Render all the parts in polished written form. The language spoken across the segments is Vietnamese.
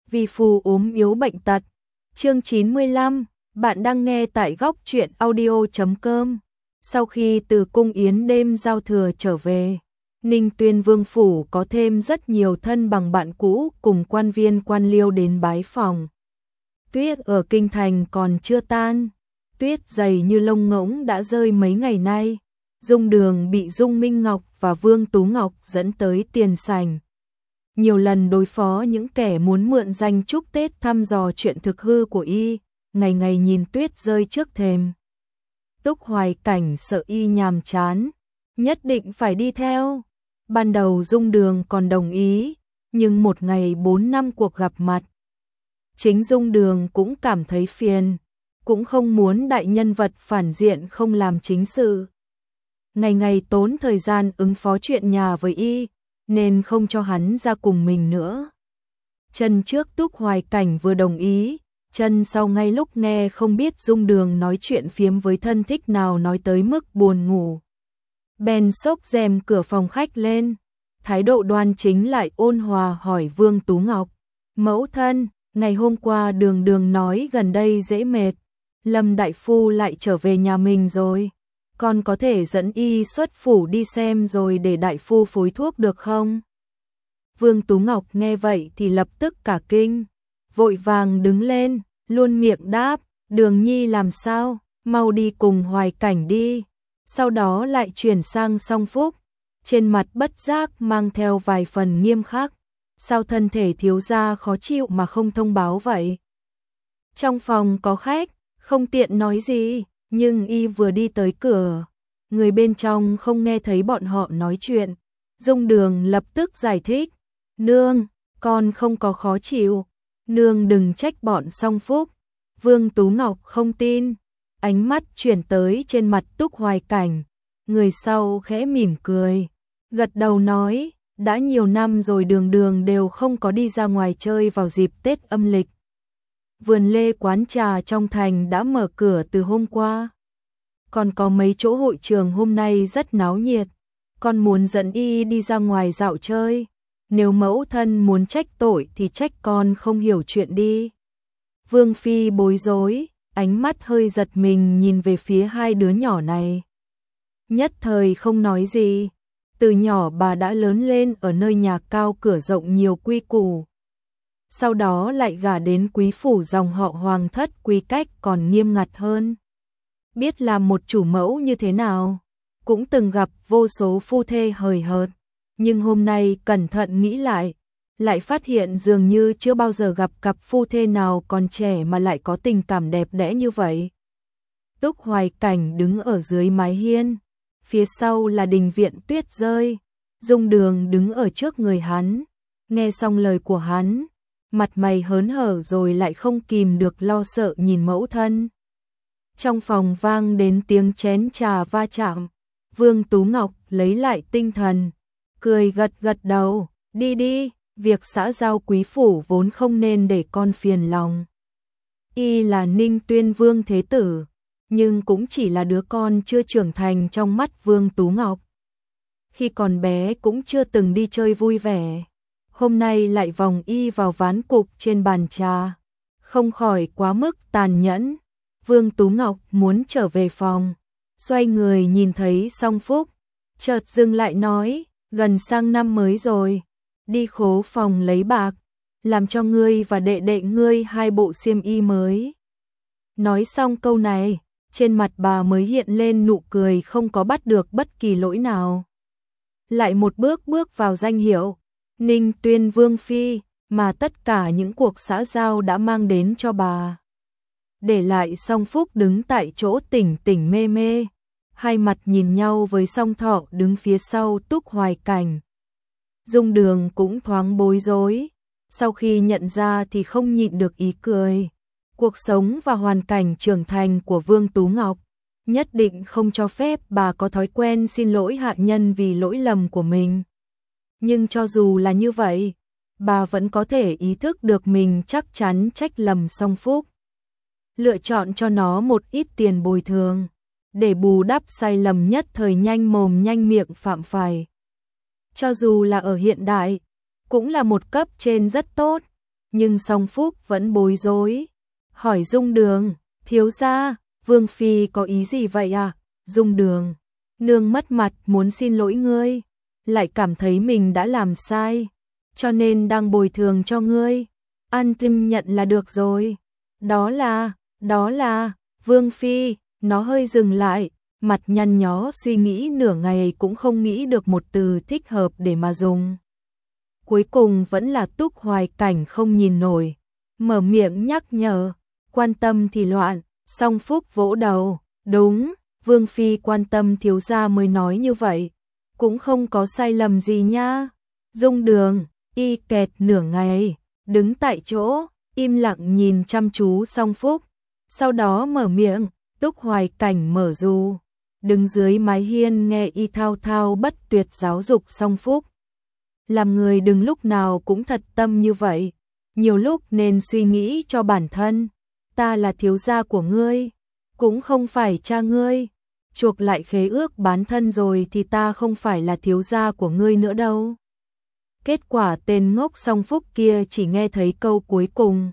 vì phù ốm yếu bệnh tật. Chương 95, bạn đang nghe tại góc truyện audio.com. Sau khi từ cung yến đêm giao thừa trở về, Ninh Tuyên Vương phủ có thêm rất nhiều thân bằng bạn cũ cùng quan viên quan liêu đến bái phòng. Tuyết ở kinh thành còn chưa tan, tuyết dày như lông ngỗng đã rơi mấy ngày nay. Dung Đường bị Dung Minh Ngọc và Vương Tú Ngọc dẫn tới tiền sảnh. Nhiều lần đối phó những kẻ muốn mượn danh chúc Tết thăm dò chuyện thực hư của y, ngày ngày nhìn tuyết rơi trước thềm. Túc Hoài Cảnh sợ y nhàm chán, nhất định phải đi theo. Ban đầu Dung Đường còn đồng ý, nhưng một ngày 4 năm cuộc gặp mặt, chính Dung Đường cũng cảm thấy phiền, cũng không muốn đại nhân vật phản diện không làm chính sự. Ngày ngày tốn thời gian ứng phó chuyện nhà với y, nên không cho hắn ra cùng mình nữa. Chân trước Túc Hoài Cảnh vừa đồng ý, chân sau ngay lúc nghe không biết Dung Đường nói chuyện phiếm với thân thích nào nói tới mức buồn ngủ. Bèn xốc rèm cửa phòng khách lên, thái độ đoan chính lại ôn hòa hỏi Vương Tú Ngọc. Mẫu thân, ngày hôm qua Đường Đường nói gần đây dễ mệt, Lâm đại phu lại trở về nhà mình rồi. Con có thể dẫn y xuất phủ đi xem rồi để đại phu phối thuốc được không? Vương Tú Ngọc nghe vậy thì lập tức cả kinh, vội vàng đứng lên, luôn miệng đáp, Đường nhi làm sao, mau đi cùng Hoài Cảnh đi. Sau đó lại chuyển sang Song Phúc, trên mặt bất giác mang theo vài phần nghiêm khắc, sao thân thể thiếu gia khó chịu mà không thông báo vậy? Trong phòng có khách, không tiện nói gì. Nhưng y vừa đi tới cửa, người bên trong không nghe thấy bọn họ nói chuyện. Dung Đường lập tức giải thích, nương, con không có khó chịu, nương đừng trách bọn Song Phúc. Vương Tú Ngọc không tin, ánh mắt chuyển tới trên mặt Túc Hoài Cảnh, người sau khẽ mỉm cười, gật đầu nói, đã nhiều năm rồi Đường Đường đều không có đi ra ngoài chơi vào dịp Tết âm lịch. Vườn lê quán trà trong thành đã mở cửa từ hôm qua. Còn có mấy chỗ hội trường hôm nay rất náo nhiệt. Con muốn dẫn y đi ra ngoài dạo chơi. Nếu mẫu thân muốn trách tội thì trách con không hiểu chuyện đi. Vương Phi bối rối, ánh mắt hơi giật mình nhìn về phía hai đứa nhỏ này. Nhất thời không nói gì. Từ nhỏ bà đã lớn lên ở nơi nhà cao cửa rộng nhiều quy củ. Sau đó lại gả đến quý phủ dòng họ Hoàng thất quy cách còn nghiêm ngặt hơn. Biết làm một chủ mẫu như thế nào, cũng từng gặp vô số phu thê hời hợt, nhưng hôm nay cẩn thận nghĩ lại phát hiện dường như chưa bao giờ gặp cặp phu thê nào còn trẻ mà lại có tình cảm đẹp đẽ như vậy. Túc Hoài Cảnh đứng ở dưới mái hiên, phía sau là đình viện tuyết rơi, Dung Đường đứng ở trước người hắn, nghe xong lời của hắn, mặt mày hớn hở rồi lại không kìm được lo sợ nhìn mẫu thân. Trong phòng vang đến tiếng chén trà va chạm, Vương Tú Ngọc lấy lại tinh thần, cười gật gật đầu, đi đi, việc xã giao quý phủ vốn không nên để con phiền lòng. Y là Ninh Tuyên Vương thế tử, nhưng cũng chỉ là đứa con chưa trưởng thành trong mắt Vương Tú Ngọc. Khi còn bé cũng chưa từng đi chơi vui vẻ. Hôm nay lại vòng y vào ván cục trên bàn trà, không khỏi quá mức tàn nhẫn. Vương Tú Ngọc muốn trở về phòng, xoay người nhìn thấy Song Phúc, chợt dừng lại nói, gần sang năm mới rồi, đi khố phòng lấy bạc, làm cho ngươi và đệ đệ ngươi 2 bộ xiêm y mới. Nói xong câu này, trên mặt bà mới hiện lên nụ cười không có bắt được bất kỳ lỗi nào. Lại một bước bước vào danh hiệu Ninh Tuyên Vương Phi mà tất cả những cuộc xã giao đã mang đến cho bà. Để lại Song Phúc đứng tại chỗ tỉnh tỉnh mê mê, hai mặt nhìn nhau với Song Thọ đứng phía sau Túc Hoài Cảnh. Dung Đường cũng thoáng bối rối, sau khi nhận ra thì không nhịn được ý cười. Cuộc sống và hoàn cảnh trưởng thành của Vương Tú Ngọc nhất định không cho phép bà có thói quen xin lỗi hạ nhân vì lỗi lầm của mình. Nhưng cho dù là như vậy, bà vẫn có thể ý thức được mình chắc chắn trách lầm Song Phúc. Lựa chọn cho nó một ít tiền bồi thường, để bù đắp sai lầm nhất thời nhanh mồm nhanh miệng phạm phải. Cho dù là ở hiện đại, cũng là một cấp trên rất tốt, nhưng Song Phúc vẫn bối rối. Hỏi Dung Đường, thiếu gia, Vương Phi có ý gì vậy à? Dung Đường, nương mất mặt muốn xin lỗi ngươi, lại cảm thấy mình đã làm sai, cho nên đang bồi thường cho ngươi. An tâm nhận là được rồi. Đó là, Vương Phi, nó hơi dừng lại, mặt nhăn nhó suy nghĩ nửa ngày cũng không nghĩ được một từ thích hợp để mà dùng. Cuối cùng vẫn là Túc Hoài Cảnh không nhìn nổi, mở miệng nhắc nhở, quan tâm thì loạn. Song Phúc vỗ đầu, đúng, Vương Phi quan tâm thiếu gia mới nói như vậy, cũng không có sai lầm gì nha. Dung Đường, y kẹt nửa ngày, đứng tại chỗ, im lặng nhìn chăm chú Song Phúc, sau đó mở miệng. Túc Hoài Cảnh mở dù, đứng dưới mái hiên nghe y thao thao bất tuyệt giáo dục Song Phúc. Làm người đừng lúc nào cũng thật tâm như vậy, nhiều lúc nên suy nghĩ cho bản thân. Ta là thiếu gia của ngươi, cũng không phải cha ngươi. Chuộc lại khế ước bán thân rồi thì ta không phải là thiếu gia của ngươi nữa đâu. Kết quả tên ngốc Song Phúc kia chỉ nghe thấy câu cuối cùng,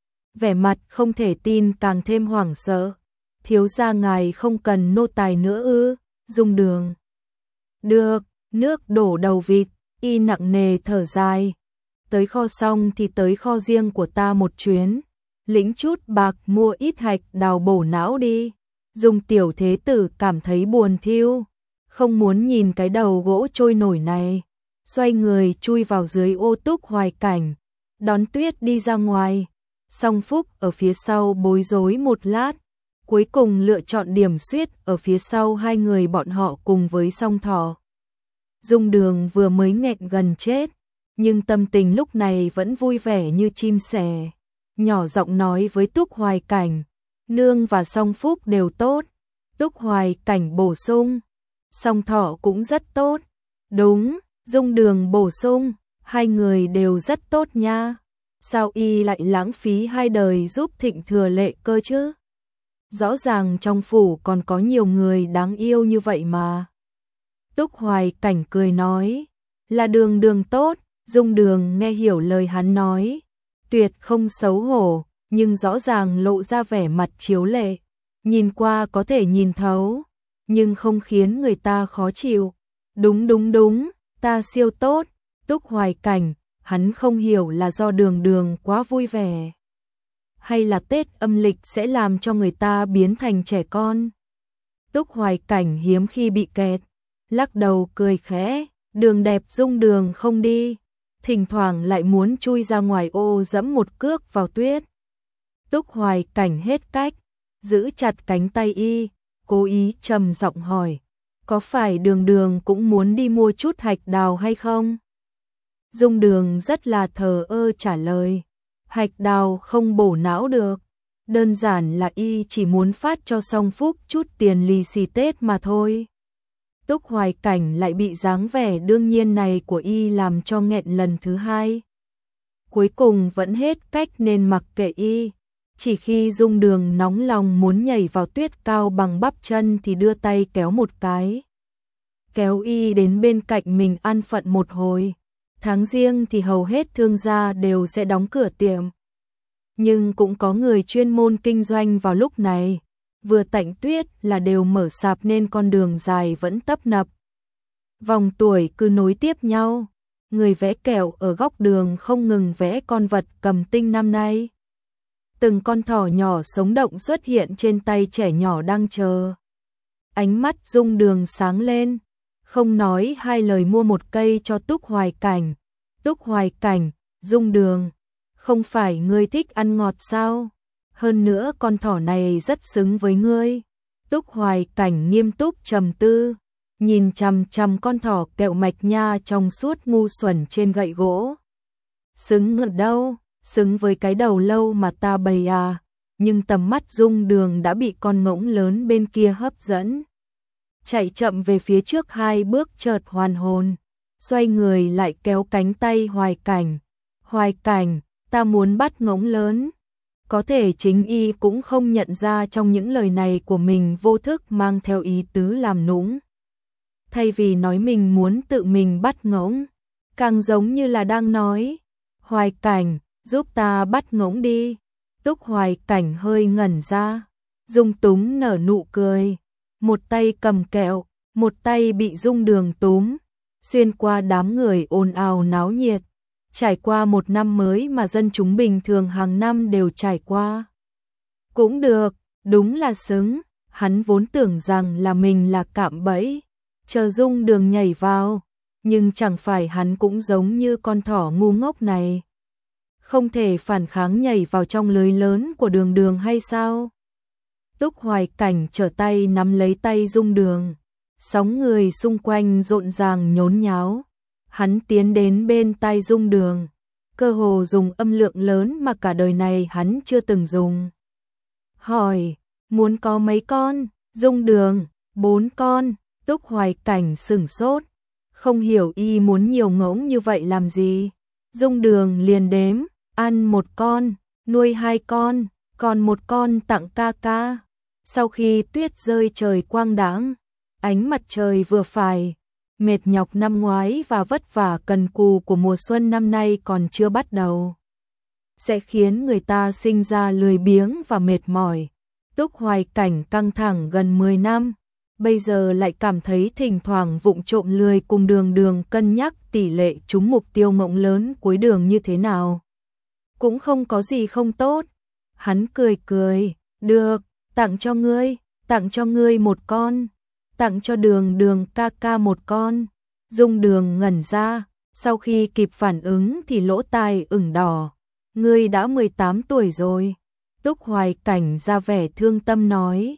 vẻ mặt không thể tin càng thêm hoảng sợ. Thiếu gia ngài không cần nô tài nữa ư? Dung Đường. Được, nước đổ đầu vịt, y nặng nề thở dài. Tới kho xong thì tới kho riêng của ta một chuyến, lĩnh chút bạc mua ít hạch đào bổ não đi. Dung tiểu thế tử cảm thấy buồn thiêu, không muốn nhìn cái đầu gỗ trôi nổi này. Xoay người chui vào dưới ô Túc Hoài Cảnh, đón Tuyết đi ra ngoài. Song Phúc ở phía sau bối rối một lát, cuối cùng lựa chọn điểm xuyết ở phía sau hai người bọn họ cùng với Song Thỏ. Dung Đường vừa mới nghẹn gần chết, nhưng tâm tình lúc này vẫn vui vẻ như chim sẻ. Nhỏ giọng nói với Túc Hoài Cảnh, nương và Song Phúc đều tốt. Túc Hoài Cảnh bổ sung, Song Thỏ cũng rất tốt. Đúng, Dung Đường bổ sung, hai người đều rất tốt nha. Sao y lại lãng phí hai đời giúp Thịnh Thừa Lệ cơ chứ? Rõ ràng trong phủ còn có nhiều người đáng yêu như vậy mà. Túc Hoài Cảnh cười nói, là Đường Đường tốt. Dung Đường nghe hiểu lời hắn nói, tuyệt không xấu hổ, nhưng rõ ràng lộ ra vẻ mặt chiếu lệ. Nhìn qua có thể nhìn thấu, nhưng không khiến người ta khó chịu. Đúng, ta siêu tốt. Túc Hoài Cảnh, hắn không hiểu là do Đường Đường quá vui vẻ, hay là Tết âm lịch sẽ làm cho người ta biến thành trẻ con. Túc Hoài Cảnh hiếm khi bị kẹt, lắc đầu cười khẽ, đường đẹp Dung Đường không đi, thỉnh thoảng lại muốn chui ra ngoài ô dẫm một cước vào tuyết. Túc Hoài Cảnh hết cách, giữ chặt cánh tay y, cố ý trầm giọng hỏi, có phải Đường Đường cũng muốn đi mua chút hạch đào hay không? Dung Đường rất là thờ ơ trả lời, hạch đào không bổ não được, đơn giản là y chỉ muốn phát cho Song Phúc chút tiền lì xì Tết mà thôi. Túc Hoài Cảnh lại bị dáng vẻ đương nhiên này của y làm cho nghẹn lần thứ hai. Cuối cùng vẫn hết cách nên mặc kệ y, chỉ khi Dung Đường nóng lòng muốn nhảy vào tuyết cao bằng bắp chân thì đưa tay kéo một cái, kéo y đến bên cạnh mình an phận một hồi. Tháng Giêng thì hầu hết thương gia đều sẽ đóng cửa tiệm, nhưng cũng có người chuyên môn kinh doanh vào lúc này. Vừa tạnh tuyết là đều mở sạp nên con đường dài vẫn tấp nập. Vòng tuổi cứ nối tiếp nhau, người vẽ kẹo ở góc đường không ngừng vẽ con vật cầm tinh năm nay. Từng con thỏ nhỏ sống động xuất hiện trên tay trẻ nhỏ đang chờ. Ánh mắt Dung Đường sáng lên, không nói hai lời mua một cây cho Túc Hoài Cảnh. Túc Hoài Cảnh, Dung Đường, không phải ngươi thích ăn ngọt sao? Hơn nữa con thỏ này rất xứng với ngươi. Túc Hoài Cảnh nghiêm túc trầm tư, nhìn chằm chằm con thỏ kẹo mạch nha trong suốt ngu xuẩn trên gậy gỗ. Xứng ở đâu? Xứng với cái đầu lâu mà ta bày à? Nhưng tầm mắt Dung Đường đã bị con ngỗng lớn bên kia hấp dẫn. Chạy chậm về phía trước hai bước chợt hoàn hồn, xoay người lại kéo cánh tay Hoài Cảnh. Hoài Cảnh, ta muốn bắt ngỗng lớn. Có thể chính y cũng không nhận ra trong những lời này của mình vô thức mang theo ý tứ làm nũng. Thay vì nói mình muốn tự mình bắt ngỗng, càng giống như là đang nói, Hoài Cảnh, giúp ta bắt ngỗng đi. Túc Hoài Cảnh hơi ngẩn ra, Dung Túng nở nụ cười, một tay cầm kẹo, một tay bị Dung Đường túm, xuyên qua đám người ồn ào náo nhiệt, trải qua một năm mới mà dân chúng bình thường hàng năm đều trải qua. Cũng được, đúng là xứng, hắn vốn tưởng rằng là mình là cạm bẫy, chờ Dung Đường nhảy vào, nhưng chẳng phải hắn cũng giống như con thỏ ngu ngốc này, không thể phản kháng nhảy vào trong lưới lớn của Đường Đường hay sao? Túc Hoài Cảnh trở tay nắm lấy tay Dung Đường, sóng người xung quanh rộn ràng nhốn nháo. Hắn tiến đến bên tai Dung Đường, cơ hồ dùng âm lượng lớn mà cả đời này hắn chưa từng dùng. Hỏi, muốn có mấy con? Dung Đường, 4 con. Túc Hoài Cảnh sửng sốt, không hiểu y muốn nhiều ngỗng như vậy làm gì. Dung Đường liền đếm, ăn 1 con, nuôi 2 con, còn 1 con tặng ca ca. Sau khi tuyết rơi trời quang đãng, ánh mặt trời vừa phải, mệt nhọc năm ngoái và vất vả cần cù của mùa xuân năm nay còn chưa bắt đầu, sẽ khiến người ta sinh ra lười biếng và mệt mỏi. Túc Hoài Cảnh căng thẳng gần 10 năm, bây giờ lại cảm thấy thỉnh thoảng vụng trộm lười cùng Đường Đường cân nhắc tỷ lệ trúng mục tiêu ngỗng lớn cuối đường như thế nào. Cũng không có gì không tốt. Hắn cười cười, được, tặng cho ngươi 1 con, tặng cho Đường Đường ca ca 1 con. Dung Đường ngẩn ra, sau khi kịp phản ứng thì lỗ tai ửng đỏ. Ngươi đã 18 tuổi rồi. Túc Hoài Cảnh ra vẻ thương tâm nói,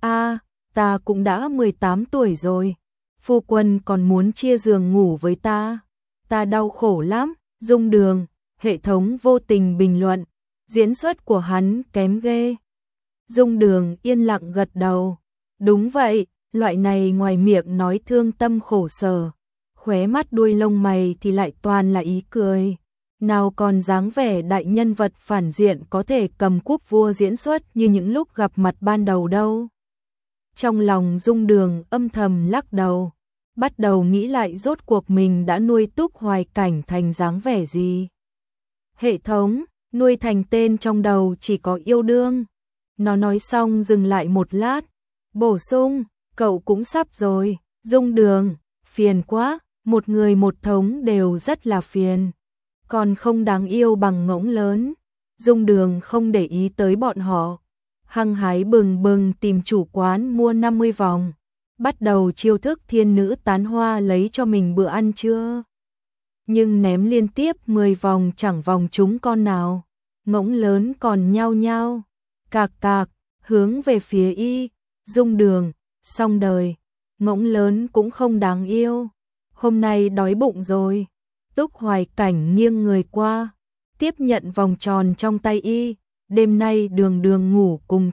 ta cũng đã 18 tuổi rồi. Phu quân còn muốn chia giường ngủ với ta đau khổ lắm. Dung Đường, hệ thống vô tình bình luận, diễn xuất của hắn kém ghê. Dung Đường yên lặng gật đầu, đúng vậy, loại này ngoài miệng nói thương tâm khổ sở, khóe mắt đuôi lông mày thì lại toàn là ý cười. Nào còn dáng vẻ đại nhân vật phản diện có thể cầm cúp vua diễn xuất như những lúc gặp mặt ban đầu đâu. Trong lòng Dung Đường âm thầm lắc đầu, bắt đầu nghĩ lại rốt cuộc mình đã nuôi Túc Hoài Cảnh thành dáng vẻ gì. Hệ thống, nuôi thành tên trong đầu chỉ có yêu đương. Nó nói xong dừng lại một lát, bổ sung, cậu cũng sắp rồi. Dung Đường, phiền quá, một người một thống đều rất là phiền, còn không đáng yêu bằng ngỗng lớn. Dung Đường không để ý tới bọn họ, hăng hái bừng bừng tìm chủ quán mua 50 vòng, bắt đầu chiêu thức thiên nữ tán hoa lấy cho mình bữa ăn trưa. Nhưng ném liên tiếp 10 vòng chẳng vòng trúng con nào, ngỗng lớn còn nhao nhao, cạc cạc, hướng về phía y. Dung Đường, xong đời, ngỗng lớn cũng không đáng yêu, hôm nay đói bụng rồi. Túc Hoài Cảnh nghiêng người qua, tiếp nhận vòng tròn trong tay y, đêm nay Đường Đường ngủ cùng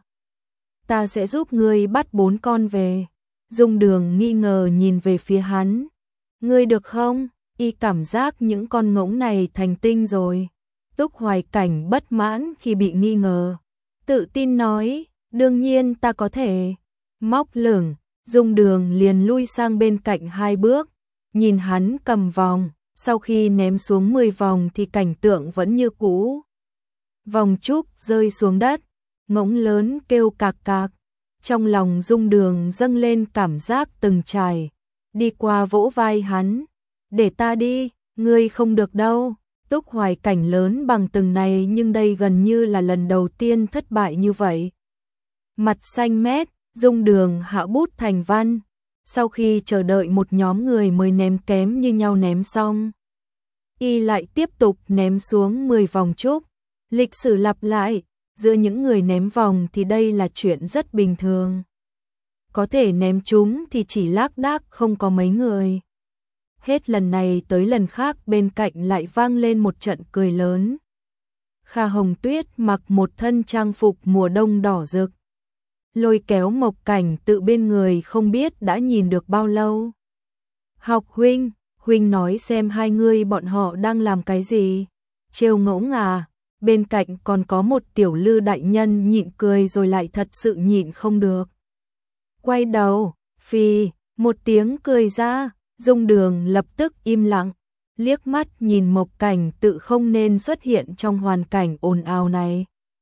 ta sẽ giúp ngươi bắt 4 con về. Dung Đường nghi ngờ nhìn về phía hắn, ngươi được không? Y cảm giác những con ngỗng này thành tinh rồi. Túc Hoài Cảnh bất mãn khi bị nghi ngờ, tự tin nói, đương nhiên ta có thể. Móc lửng, Dung Đường liền lui sang bên cạnh 2 bước, nhìn hắn cầm vòng, sau khi ném xuống 10 vòng thì cảnh tượng vẫn như cũ. Vòng trúc rơi xuống đất, ngỗng lớn kêu cạc cạc, trong lòng Dung Đường dâng lên cảm giác từng trải, đi qua vỗ vai hắn, để ta đi, ngươi không được đâu. Túc Hoài Cảnh lớn bằng từng này nhưng đây gần như là lần đầu tiên thất bại như vậy. Mặt xanh mét, Dung Đường hạ bút thành văn, sau khi chờ đợi một nhóm người mới ném kém như nhau ném xong, y lại tiếp tục ném xuống 10 vòng trúc. Lịch sử lặp lại, giữa những người ném vòng thì đây là chuyện rất bình thường. Có thể ném chúng thì chỉ lác đác không có mấy người. Hết lần này tới lần khác bên cạnh lại vang lên một trận cười lớn. Kha Hồng Tuyết mặc một thân trang phục mùa đông đỏ rực, lôi kéo Mộc Cảnh tự bên người không biết đã nhìn được bao lâu. Học huynh, huynh nói xem hai người bọn họ đang làm cái gì? Trêu ngỗng à? Bên cạnh còn có một tiểu lư đại nhân nhịn cười rồi lại thật sự nhịn không được. Quay đầu, phì, một tiếng cười ra, Dung Đường lập tức im lặng, liếc mắt nhìn Mộc Cảnh Tự không nên xuất hiện trong hoàn cảnh ồn ào này.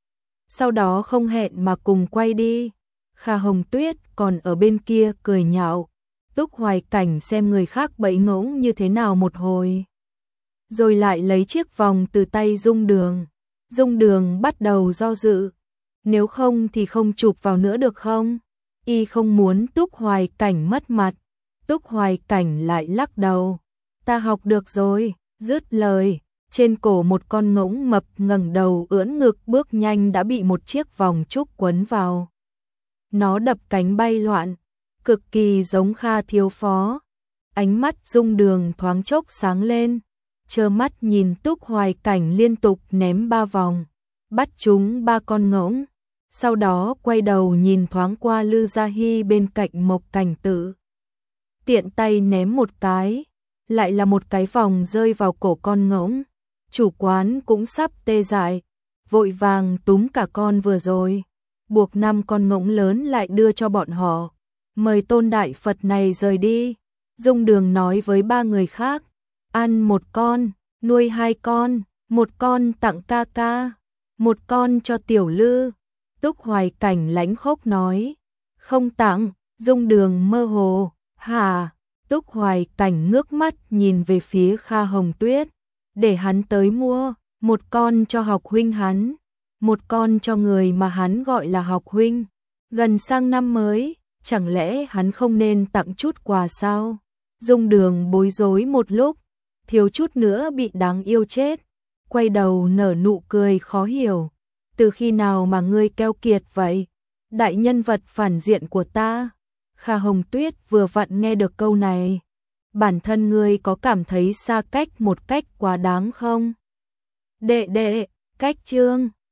Sau đó không hẹn mà cùng quay đi. Kha Hồng Tuyết còn ở bên kia cười nhạo, Túc Hoài Cảnh xem người khác bẫy ngỗng như thế nào một hồi. Rồi lại lấy chiếc vòng từ tay Dung Đường. Dung Đường bắt đầu do dự, nếu không thì không chụp vào nữa được không? Y không muốn Túc Hoài Cảnh mất mặt. Túc Hoài Cảnh lại lắc đầu, ta học được rồi. Dứt lời, trên cổ một con ngỗng mập ngẩng đầu ưỡn ngực bước nhanh đã bị một chiếc vòng trúc quấn vào. Nó đập cánh bay loạn, cực kỳ giống Kha thiếu phó. Ánh mắt Dung Đường thoáng chốc sáng lên, trơ mắt nhìn Túc Hoài Cảnh liên tục ném 3 vòng, bắt trúng 3 con ngỗng. Sau đó quay đầu nhìn thoáng qua Lư Gia Hy bên cạnh Mộc Cảnh Tự. Tiện tay ném một cái, lại là một cái vòng rơi vào cổ con ngỗng. Chủ quán cũng sắp tê dại, vội vàng túm cả con vừa rồi, buộc 5 con ngỗng lớn lại đưa cho bọn họ. Mời Tôn Đại Phật này rời đi. Dung Đường nói với 3 người khác, ăn 1 con, nuôi 2 con, 1 con tặng ca ca, 1 con cho Tiểu Lư. Túc Hoài Cảnh lãnh khốc nói, không tặng. Dung Đường mơ hồ, hả? Túc Hoài Cảnh ngước mắt nhìn về phía Kha Hồng Tuyết, để hắn tới mua, 1 con cho học huynh hắn, 1 con cho người mà hắn gọi là học huynh. Gần sang năm mới, chẳng lẽ hắn không nên tặng chút quà sao? Dung Đường bối rối một lúc, thiếu chút nữa bị đáng yêu chết, quay đầu nở nụ cười khó hiểu. Từ khi nào mà ngươi keo kiệt vậy? Đại nhân vật phản diện của ta. Kha Hồng Tuyết vừa vặn nghe được câu này. Bản thân ngươi có cảm thấy xa cách một cách quá đáng không? Đệ đệ, cách chương